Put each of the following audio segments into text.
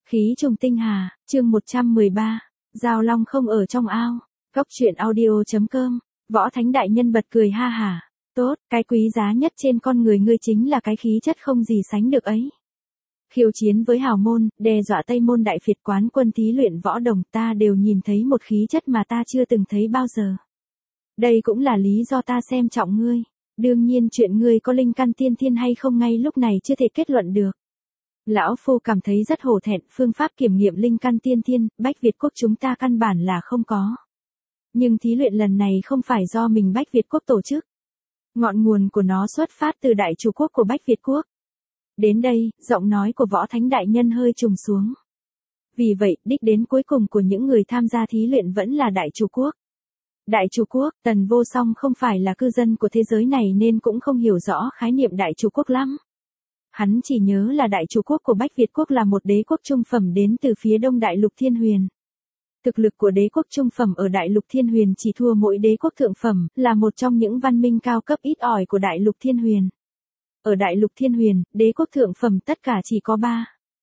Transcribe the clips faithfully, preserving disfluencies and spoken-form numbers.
Khí trùng tinh hà, chương một trăm mười ba, Giao Long không ở trong ao. Cốc truyện audio chấm com. Võ Thánh đại nhân bật cười ha hả. Tốt, cái quý giá nhất trên con người ngươi chính là cái khí chất không gì sánh được ấy. Khiêu chiến với hào môn, đe dọa Tây môn đại phiệt quán quân thí luyện võ đồng, ta đều nhìn thấy một khí chất mà ta chưa từng thấy bao giờ. Đây cũng là lý do ta xem trọng ngươi. Đương nhiên chuyện ngươi có linh căn tiên thiên hay không ngay lúc này chưa thể kết luận được. Lão Phu cảm thấy rất hổ thẹn, phương pháp kiểm nghiệm linh căn tiên thiên, Bách Việt Quốc chúng ta căn bản là không có. Nhưng thí luyện lần này không phải do mình Bách Việt Quốc tổ chức. Ngọn nguồn của nó xuất phát từ đại chủ quốc của Bách Việt Quốc. Đến đây, giọng nói của Võ Thánh đại nhân hơi trùng xuống. Vì vậy, đích đến cuối cùng của những người tham gia thí luyện vẫn là đại chủ quốc. Đại chủ quốc, Tần Vô Song không phải là cư dân của thế giới này nên cũng không hiểu rõ khái niệm đại chủ quốc lắm. Hắn chỉ nhớ là đại chủ quốc của Bách Việt Quốc là một đế quốc trung phẩm đến từ phía đông đại lục Thiên Huyền. Thực lực của đế quốc trung phẩm ở đại lục Thiên Huyền chỉ thua mỗi đế quốc thượng phẩm, là một trong những văn minh cao cấp ít ỏi của đại lục Thiên Huyền. Ở đại lục Thiên Huyền, đế quốc thượng phẩm tất cả chỉ có ba.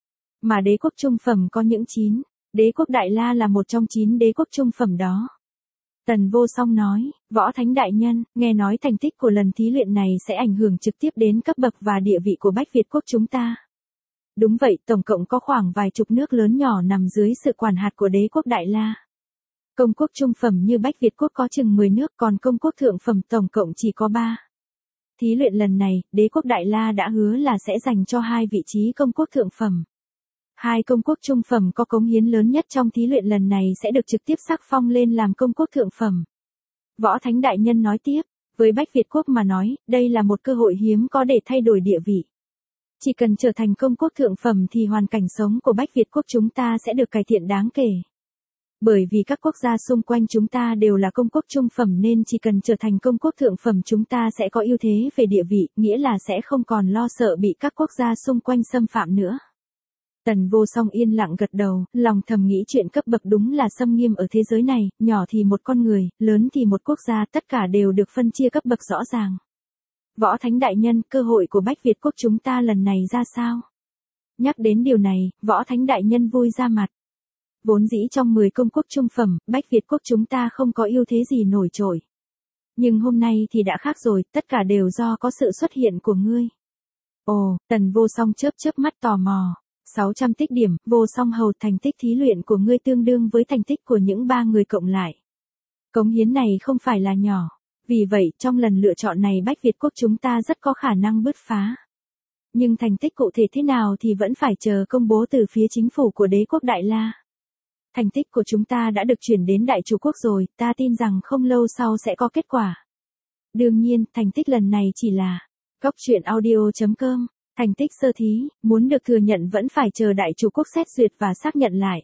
Mà đế quốc trung phẩm có những chín. Đế quốc Đại La là một trong chín đế quốc trung phẩm đó. Tần Vô Song nói, Võ Thánh đại nhân, nghe nói thành tích của lần thí luyện này sẽ ảnh hưởng trực tiếp đến cấp bậc và địa vị của Bách Việt Quốc chúng ta. Đúng vậy, tổng cộng có khoảng vài chục nước lớn nhỏ nằm dưới sự quản hạt của đế quốc Đại La. Công quốc trung phẩm như Bách Việt Quốc có chừng mười nước, còn công quốc thượng phẩm tổng cộng chỉ có ba. Thí luyện lần này, đế quốc Đại La đã hứa là sẽ dành cho hai vị trí công quốc thượng phẩm. Hai công quốc trung phẩm có cống hiến lớn nhất trong thí luyện lần này sẽ được trực tiếp sắc phong lên làm công quốc thượng phẩm. Võ Thánh đại nhân nói tiếp, với Bách Việt Quốc mà nói, đây là một cơ hội hiếm có để thay đổi địa vị. Chỉ cần trở thành công quốc thượng phẩm thì hoàn cảnh sống của Bách Việt Quốc chúng ta sẽ được cải thiện đáng kể. Bởi vì các quốc gia xung quanh chúng ta đều là công quốc trung phẩm nên chỉ cần trở thành công quốc thượng phẩm chúng ta sẽ có ưu thế về địa vị, nghĩa là sẽ không còn lo sợ bị các quốc gia xung quanh xâm phạm nữa. Tần Vô Song yên lặng gật đầu, lòng thầm nghĩ chuyện cấp bậc đúng là xâm nghiêm ở thế giới này, nhỏ thì một con người, lớn thì một quốc gia, tất cả đều được phân chia cấp bậc rõ ràng. Võ Thánh đại nhân, cơ hội của Bách Việt Quốc chúng ta lần này ra sao? Nhắc đến điều này, Võ Thánh đại nhân vui ra mặt. Vốn dĩ trong mười công quốc trung phẩm, Bách Việt Quốc chúng ta không có ưu thế gì nổi trội. Nhưng hôm nay thì đã khác rồi, tất cả đều do có sự xuất hiện của ngươi. Ồ, Tần Vô Song chớp chớp mắt tò mò. sáu trăm tích điểm, Vô Song hầu, thành tích thí luyện của ngươi tương đương với thành tích của những ba người cộng lại. Cống hiến này không phải là nhỏ. Vì vậy, trong lần lựa chọn này Bách Việt Quốc chúng ta rất có khả năng bứt phá. Nhưng thành tích cụ thể thế nào thì vẫn phải chờ công bố từ phía chính phủ của đế quốc Đại La. Thành tích của chúng ta đã được chuyển đến đại chủ quốc rồi, ta tin rằng không lâu sau sẽ có kết quả. Đương nhiên, thành tích lần này chỉ là cốc truyện audio chấm com. Thành tích sơ thí, muốn được thừa nhận vẫn phải chờ đại chủ quốc xét duyệt và xác nhận lại.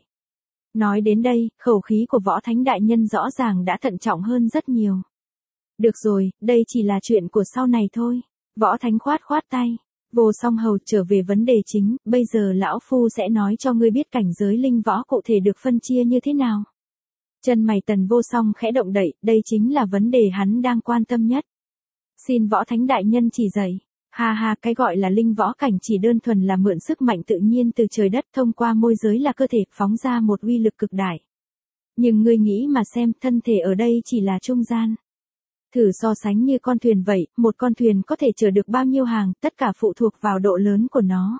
Nói đến đây, khẩu khí của Võ Thánh đại nhân rõ ràng đã thận trọng hơn rất nhiều. Được rồi, đây chỉ là chuyện của sau này thôi. Võ Thánh khoát khoát tay. Vô Song hầu, trở về vấn đề chính, bây giờ lão phu sẽ nói cho ngươi biết cảnh giới linh võ cụ thể được phân chia như thế nào. Chân mày Tần Vô Song khẽ động đậy, đây chính là vấn đề hắn đang quan tâm nhất. Xin Võ Thánh đại nhân chỉ dạy. Ha ha, cái gọi là linh võ cảnh chỉ đơn thuần là mượn sức mạnh tự nhiên từ trời đất thông qua môi giới là cơ thể phóng ra một uy lực cực đại. Nhưng ngươi nghĩ mà xem, thân thể ở đây chỉ là trung gian. Thử so sánh như con thuyền vậy, một con thuyền có thể chở được bao nhiêu hàng, tất cả phụ thuộc vào độ lớn của nó.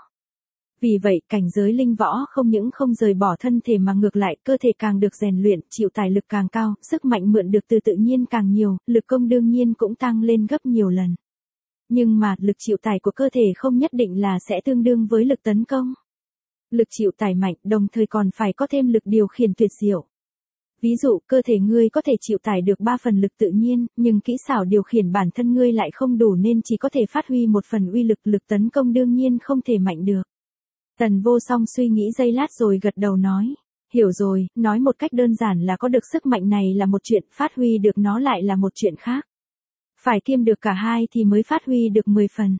Vì vậy, cảnh giới linh võ không những không rời bỏ thân thể mà ngược lại, cơ thể càng được rèn luyện, chịu tải lực càng cao, sức mạnh mượn được từ tự nhiên càng nhiều, lực công đương nhiên cũng tăng lên gấp nhiều lần. Nhưng mà, lực chịu tải của cơ thể không nhất định là sẽ tương đương với lực tấn công. Lực chịu tải mạnh, đồng thời còn phải có thêm lực điều khiển tuyệt diệu. Ví dụ, cơ thể ngươi có thể chịu tải được ba phần lực tự nhiên, nhưng kỹ xảo điều khiển bản thân ngươi lại không đủ nên chỉ có thể phát huy một phần uy lực, lực tấn công đương nhiên không thể mạnh được. Tần Vô Song suy nghĩ giây lát rồi gật đầu nói. Hiểu rồi, nói một cách đơn giản là có được sức mạnh này là một chuyện, phát huy được nó lại là một chuyện khác. Phải kiêm được cả hai thì mới phát huy được mười phần.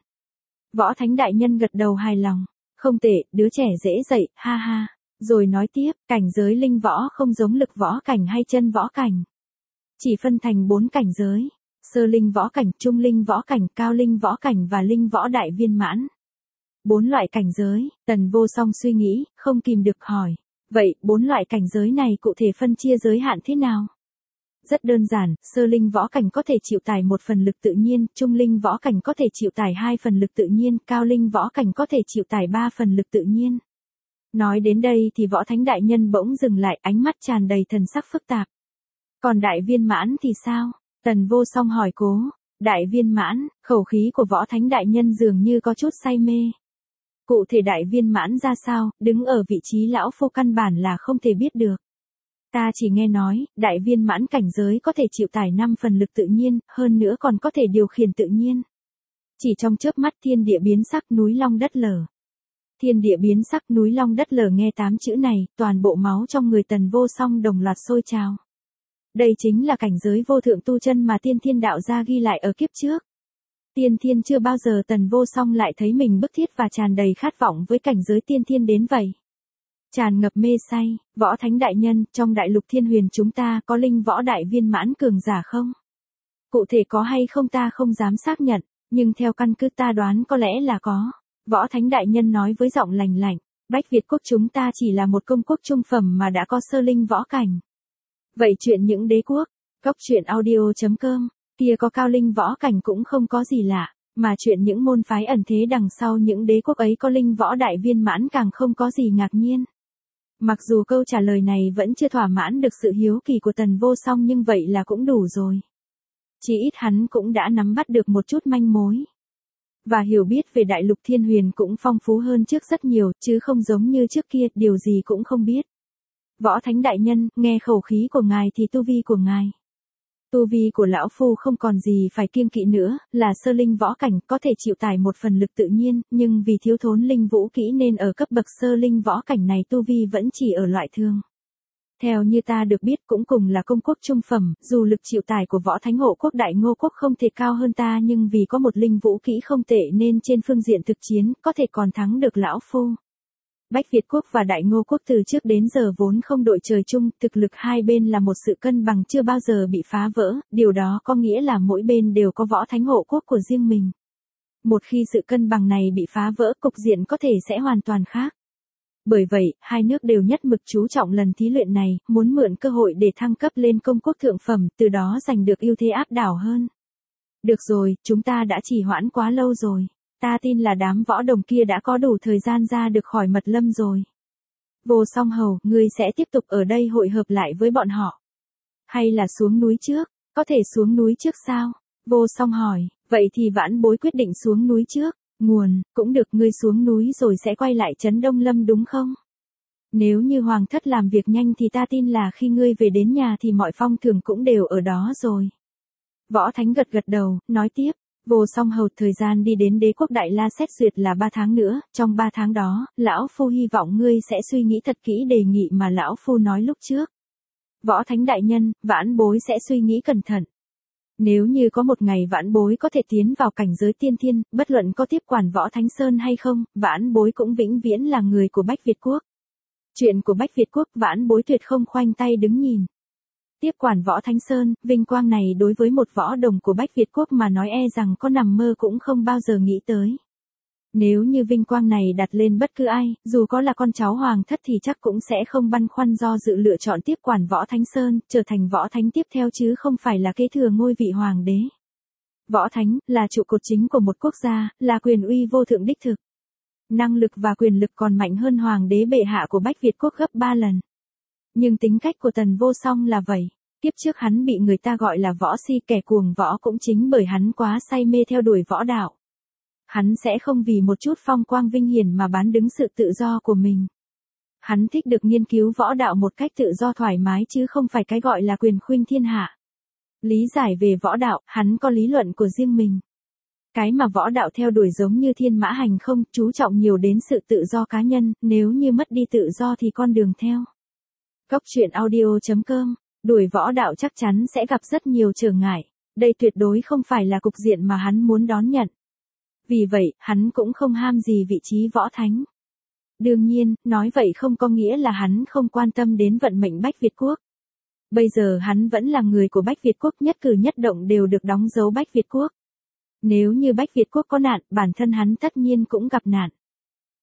Võ Thánh đại nhân gật đầu hài lòng. Không tệ, đứa trẻ dễ dạy, ha ha. Rồi nói tiếp, cảnh giới linh võ không giống lực võ cảnh hay chân võ cảnh. Chỉ phân thành bốn cảnh giới. Sơ linh võ cảnh, trung linh võ cảnh, cao linh võ cảnh và linh võ đại viên mãn. Bốn loại cảnh giới, Tần Vô Song suy nghĩ, không kìm được hỏi. Vậy, bốn loại cảnh giới này cụ thể phân chia giới hạn thế nào? Rất đơn giản, sơ linh võ cảnh có thể chịu tải một phần lực tự nhiên, trung linh võ cảnh có thể chịu tải hai phần lực tự nhiên, cao linh võ cảnh có thể chịu tải ba phần lực tự nhiên. Nói đến đây thì Võ Thánh Đại Nhân bỗng dừng lại, ánh mắt tràn đầy thần sắc phức tạp. Còn đại viên mãn thì sao? Tần Vô Song hỏi cố. Đại viên mãn, khẩu khí của Võ Thánh Đại Nhân dường như có chút say mê. Cụ thể đại viên mãn ra sao, đứng ở vị trí lão phu căn bản là không thể biết được. Ta chỉ nghe nói, đại viên mãn cảnh giới có thể chịu tải năm phần lực tự nhiên, hơn nữa còn có thể điều khiển tự nhiên. Chỉ trong chớp mắt thiên địa biến sắc, núi long đất lở. Thiên địa biến sắc, núi long đất lở, nghe tám chữ này, toàn bộ máu trong người Tần Vô Song đồng loạt sôi trào. Đây chính là cảnh giới vô thượng tu chân mà tiên thiên đạo gia ghi lại ở kiếp trước. Tiên thiên chưa bao giờ Tần Vô Song lại thấy mình bức thiết và tràn đầy khát vọng với cảnh giới tiên thiên đến vậy. Tràn ngập mê say, Võ Thánh Đại Nhân, trong đại lục thiên huyền chúng ta có linh võ đại viên mãn cường giả không? Cụ thể có hay không ta không dám xác nhận, nhưng theo căn cứ ta đoán có lẽ là có. Võ Thánh Đại Nhân nói với giọng lành lạnh, Bách Việt quốc chúng ta chỉ là một công quốc trung phẩm mà đã có sơ linh võ cảnh. Vậy chuyện những đế quốc, Cốc truyện audio chấm com, kia có cao linh võ cảnh cũng không có gì lạ, mà chuyện những môn phái ẩn thế đằng sau những đế quốc ấy có linh võ đại viên mãn càng không có gì ngạc nhiên. Mặc dù câu trả lời này vẫn chưa thỏa mãn được sự hiếu kỳ của Tần Vô Song nhưng vậy là cũng đủ rồi. Chỉ ít hắn cũng đã nắm bắt được một chút manh mối. Và hiểu biết về đại lục thiên huyền cũng phong phú hơn trước rất nhiều, chứ không giống như trước kia, điều gì cũng không biết. Võ Thánh Đại Nhân, nghe khẩu khí của ngài thì tu vi của ngài. Tu vi của lão phu không còn gì phải kiêng kỵ nữa, là sơ linh võ cảnh, có thể chịu tải một phần lực tự nhiên, nhưng vì thiếu thốn linh vũ kỹ nên ở cấp bậc sơ linh võ cảnh này tu vi vẫn chỉ ở loại thường. Theo như ta được biết cũng cùng là công quốc trung phẩm, dù lực chịu tải của Võ Thánh Hộ Quốc Đại Ngô Quốc không thể cao hơn ta nhưng vì có một linh vũ kỹ không tệ nên trên phương diện thực chiến, có thể còn thắng được lão phu. Bách Việt Quốc và Đại Ngô Quốc từ trước đến giờ vốn không đội trời chung, thực lực hai bên là một sự cân bằng chưa bao giờ bị phá vỡ, điều đó có nghĩa là mỗi bên đều có Võ Thánh Hộ Quốc của riêng mình. Một khi sự cân bằng này bị phá vỡ, cục diện có thể sẽ hoàn toàn khác. Bởi vậy, hai nước đều nhất mực chú trọng lần thí luyện này, muốn mượn cơ hội để thăng cấp lên công quốc thượng phẩm, từ đó giành được ưu thế áp đảo hơn. Được rồi, chúng ta đã trì hoãn quá lâu rồi. Ta tin là đám võ đồng kia đã có đủ thời gian ra được khỏi mật lâm rồi. Vô Song Hầu, ngươi sẽ tiếp tục ở đây hội hợp lại với bọn họ. Hay là xuống núi trước, có thể xuống núi trước sao? Vô Song hỏi, vậy thì vãn bối quyết định xuống núi trước. Nguồn, cũng được, ngươi xuống núi rồi sẽ quay lại trấn Đông Lâm đúng không? Nếu như Hoàng thất làm việc nhanh thì ta tin là khi ngươi về đến nhà thì mọi phong thường cũng đều ở đó rồi. Võ Thánh gật gật đầu, nói tiếp. Vô Song Hầu, thời gian đi đến đế quốc Đại La xét duyệt là ba tháng nữa, trong ba tháng đó, lão phu hy vọng ngươi sẽ suy nghĩ thật kỹ đề nghị mà lão phu nói lúc trước. Võ Thánh Đại Nhân, vãn bối sẽ suy nghĩ cẩn thận. Nếu như có một ngày vãn bối có thể tiến vào cảnh giới tiên thiên, bất luận có tiếp quản Võ Thánh Sơn hay không, vãn bối cũng vĩnh viễn là người của Bách Việt Quốc. Chuyện của Bách Việt Quốc vãn bối tuyệt không khoanh tay đứng nhìn. Tiếp quản Võ Thánh Sơn, vinh quang này đối với một võ đồng của Bách Việt Quốc mà nói e rằng có nằm mơ cũng không bao giờ nghĩ tới. Nếu như vinh quang này đặt lên bất cứ ai, dù có là con cháu Hoàng thất thì chắc cũng sẽ không băn khoăn do dự lựa chọn tiếp quản Võ Thánh Sơn, trở thành Võ Thánh tiếp theo chứ không phải là kế thừa ngôi vị Hoàng đế. Võ Thánh, là trụ cột chính của một quốc gia, là quyền uy vô thượng đích thực. Năng lực và quyền lực còn mạnh hơn Hoàng đế bệ hạ của Bách Việt Quốc gấp ba lần. Nhưng tính cách của Tần Vô Song là vậy. Kiếp trước hắn bị người ta gọi là võ si, kẻ cuồng võ, cũng chính bởi hắn quá say mê theo đuổi võ đạo. Hắn sẽ không vì một chút phong quang vinh hiển mà bán đứng sự tự do của mình. Hắn thích được nghiên cứu võ đạo một cách tự do thoải mái chứ không phải cái gọi là quyền khuynh thiên hạ. Lý giải về võ đạo, hắn có lý luận của riêng mình. Cái mà võ đạo theo đuổi giống như thiên mã hành không, chú trọng nhiều đến sự tự do cá nhân, nếu như mất đi tự do thì con đường theo. Cốc truyện audio chấm com, đuổi võ đạo chắc chắn sẽ gặp rất nhiều trở ngại. Đây tuyệt đối không phải là cục diện mà hắn muốn đón nhận. Vì vậy, hắn cũng không ham gì vị trí võ thánh. Đương nhiên, nói vậy không có nghĩa là hắn không quan tâm đến vận mệnh Bách Việt Quốc. Bây giờ hắn vẫn là người của Bách Việt Quốc, nhất cử nhất động đều được đóng dấu Bách Việt Quốc. Nếu như Bách Việt Quốc có nạn, bản thân hắn tất nhiên cũng gặp nạn.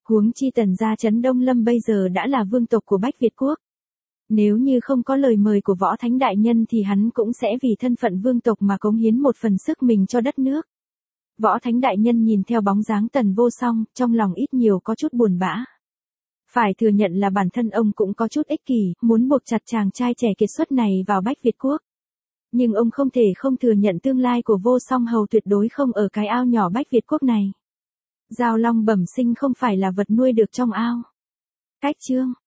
Huống chi Tần gia Trấn Đông Lâm bây giờ đã là vương tộc của Bách Việt quốc. Nếu như không có lời mời của Võ Thánh Đại Nhân thì hắn cũng sẽ vì thân phận vương tộc mà cống hiến một phần sức mình cho đất nước. Võ Thánh Đại Nhân nhìn theo bóng dáng Tần Vô Song, trong lòng ít nhiều có chút buồn bã. Phải thừa nhận là bản thân ông cũng có chút ích kỷ, muốn buộc chặt chàng trai trẻ kiệt xuất này vào Bách Việt quốc. Nhưng ông không thể không thừa nhận tương lai của Vô Song Hầu tuyệt đối không ở cái ao nhỏ Bách Việt quốc này. Giao long bẩm sinh không phải là vật nuôi được trong ao. Cách chương